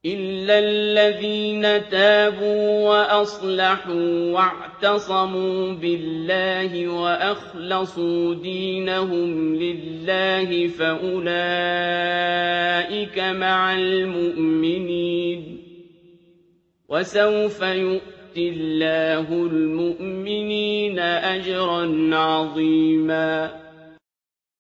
إِلَّا الَّذِينَ تَابُوا وَأَصْلَحُوا وَاعْتَصَمُوا بِاللَّهِ وَأَخْلَصُوا دِينَهُمْ لِلَّهِ فَأُولَٰئِكَ مَعَ الْمُؤْمِنِينَ ۖ وَسَوْفَ يُؤْتِ اللَّهُ الْمُؤْمِنِينَ أَجْرًا عَظِيمًا